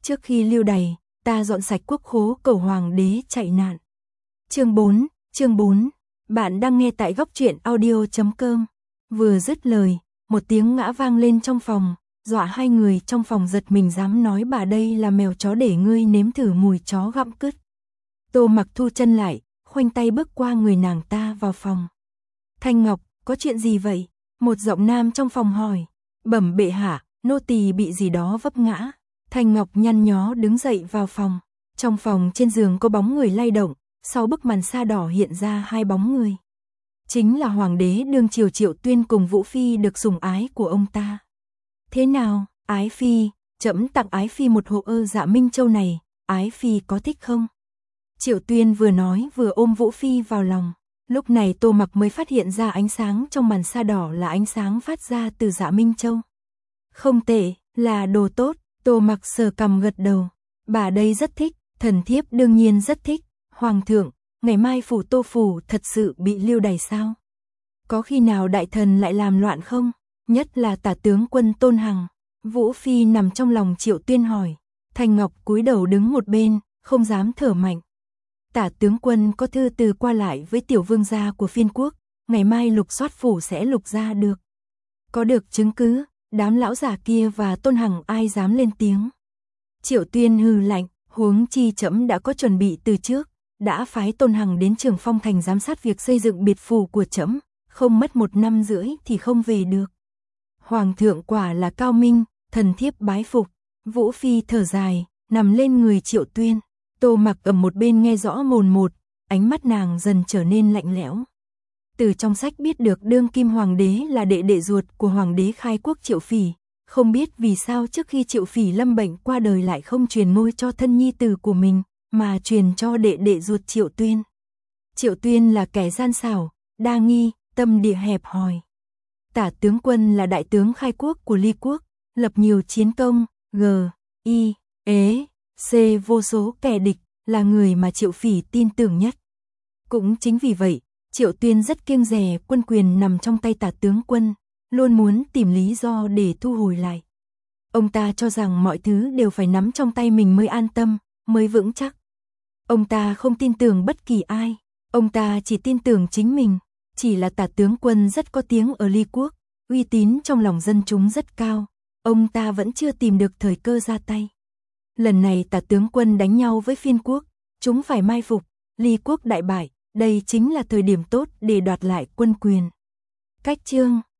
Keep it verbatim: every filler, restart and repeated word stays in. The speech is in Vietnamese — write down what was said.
Trước khi lưu đày, ta dọn sạch quốc khố cầu hoàng đế chạy nạn. Chương bốn, chương bốn. Bạn đang nghe tại góc truyện audio chấm com. Vừa dứt lời, một tiếng ngã vang lên trong phòng, dọa hai người trong phòng giật mình, dám nói bà đây là mèo chó để ngươi nếm thử mùi chó gặm cứt. Tô Mặc thu chân lại, khoanh tay bước qua người nàng ta vào phòng. Thanh Ngọc, có chuyện gì vậy? Một giọng nam trong phòng hỏi. Bẩm bệ hạ, nô tỳ bị gì đó vấp ngã. Thanh Ngọc nhăn nhó đứng dậy vào phòng. Trong phòng trên giường có bóng người lay động, sau bức màn sa đỏ hiện ra hai bóng người. Chính là hoàng đế đương triều Triệu Tuyên cùng Vũ Phi được sủng ái của ông ta. Thế nào, Ái Phi, trẫm tặng Ái Phi một hộ ơ Dạ Minh Châu này, Ái Phi có thích không? Triệu Tuyên vừa nói vừa ôm Vũ Phi vào lòng. Lúc này Tô Mặc mới phát hiện ra ánh sáng trong màn sa đỏ là ánh sáng phát ra từ Dạ Minh Châu. Không tệ, là đồ tốt. Tô Mặc sờ cằm gật đầu. Bà đây rất thích, thần thiếp đương nhiên rất thích. Hoàng thượng, ngày mai phủ Tô phủ thật sự bị lưu đày sao? Có khi nào đại thần lại làm loạn không? Nhất là tả tướng quân Tôn Hằng. Vũ Phi nằm trong lòng Triệu Tuyên hỏi. Thanh Ngọc cúi đầu đứng một bên, không dám thở mạnh. Tả tướng quân có thư từ qua lại với tiểu vương gia của Phiên quốc, ngày mai lục soát phủ sẽ lục ra được. Có được chứng cứ, đám lão già kia và Tôn Hằng ai dám lên tiếng. Triệu Tuyên hừ lạnh, huống chi trẫm đã có chuẩn bị từ trước, đã phái Tôn Hằng đến Trường Phong thành giám sát việc xây dựng biệt phủ của trẫm, không mất một năm rưỡi thì không về được. Hoàng thượng quả là cao minh, thần thiếp bái phục. Vũ Phi thở dài, nằm lên người Triệu Tuyên. Tô Mặc ở một bên nghe rõ mồn một, ánh mắt nàng dần trở nên lạnh lẽo. Từ trong sách biết được đương kim hoàng đế là đệ đệ ruột của hoàng đế khai quốc Triệu Phỉ, không biết vì sao trước khi Triệu Phỉ lâm bệnh qua đời lại không truyền ngôi cho thân nhi tử của mình, mà truyền cho đệ đệ ruột Triệu Tuyên. Triệu Tuyên là kẻ gian xảo, đa nghi, tâm địa hẹp hòi. Tả tướng quân là đại tướng khai quốc của Ly quốc, lập nhiều chiến công, g, i, ế, c vô số kẻ địch, là người mà Triệu Phỉ tin tưởng nhất. Cũng chính vì vậy, Triệu Tuyên rất kiêng dè quân quyền nằm trong tay tả tướng quân, luôn muốn tìm lý do để thu hồi lại. Ông ta cho rằng mọi thứ đều phải nắm trong tay mình mới an tâm, mới vững chắc. Ông ta không tin tưởng bất kỳ ai, ông ta chỉ tin tưởng chính mình. Chỉ là tả tướng quân rất có tiếng ở Ly quốc, uy tín trong lòng dân chúng rất cao, ông ta vẫn chưa tìm được thời cơ ra tay. Lần này tả tướng quân đánh nhau với Phiên quốc, chúng phải mai phục, Ly quốc đại bại, đây chính là thời điểm tốt để đoạt lại quân quyền. Cách chương